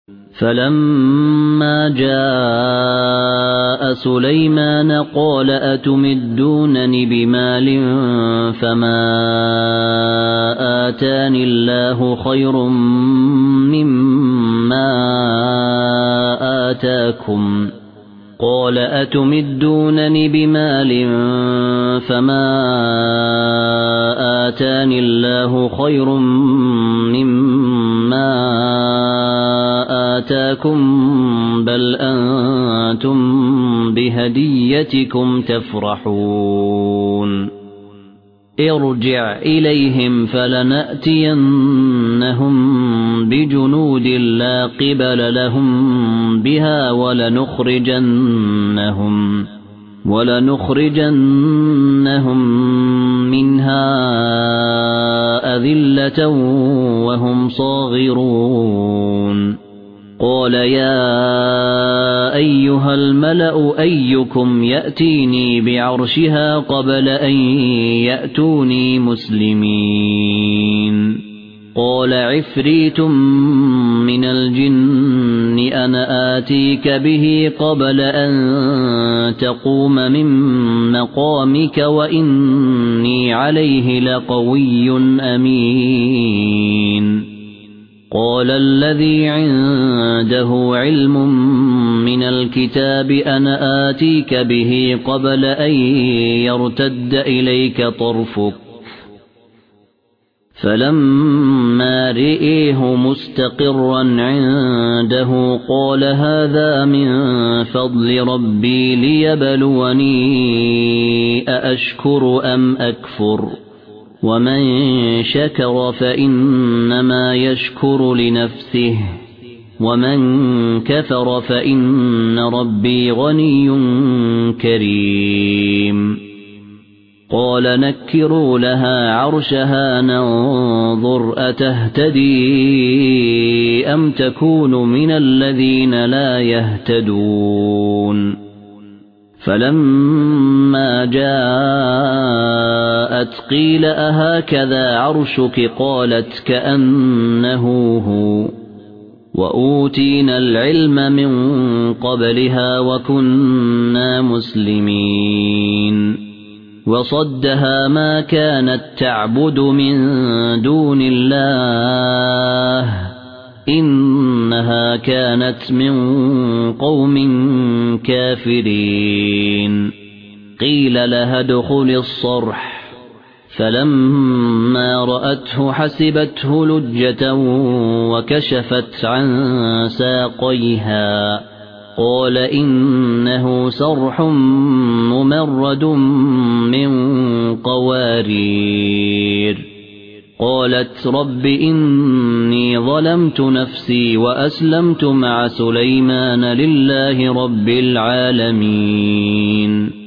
فلما جاء سليمان قال أتمدونني بمال فما آتاني الله خير مما آتاكم قال أتمدونني بمال فما آتاني الله خير مما آتاكم بل أنتم بهديتكم تفرحون ارجع إليهم فلنأتينهم بجنود لا قبل لهم بها ولنخرجنهم منها أذلة وهم صاغرون قال يا أيها الملأ أيكم يأتيني بعرشها قبل أن يأتوني مسلمين قال عفريت من الجن أنا آتيك به قبل أن تقوم من مقامك وإني عليه لقوي أمين قال الذي عنده علم من الكتاب أنا آتيك به قبل أن يرتد إليك طرفك فلما رئيه مستقرا عنده قال هذا من فضل ربي ليبلوني أأشكر أم أكفر ومن شكر فإنما يشكر لنفسه ومن كفر فإن ربي غني كريم قال نكروا لها عرشها ننظر أتهتدي أم تكون من الذين لا يهتدون فلما جاءت قيل أهكذا عرشك قالت كأنه هو وأوتينا العلم من قبلها وكنا مسلمين وصدها ما كانت تعبد من دون الله إنها كانت من قوم كافرين قيل لها ادخل الصرح فلما رأته حسبته لجة وكشفت عن ساقيها قال إنه صرح ممرد من قوارير قالت رب إني ظلمت نفسي وأسلمت مع سليمان لله رب العالمين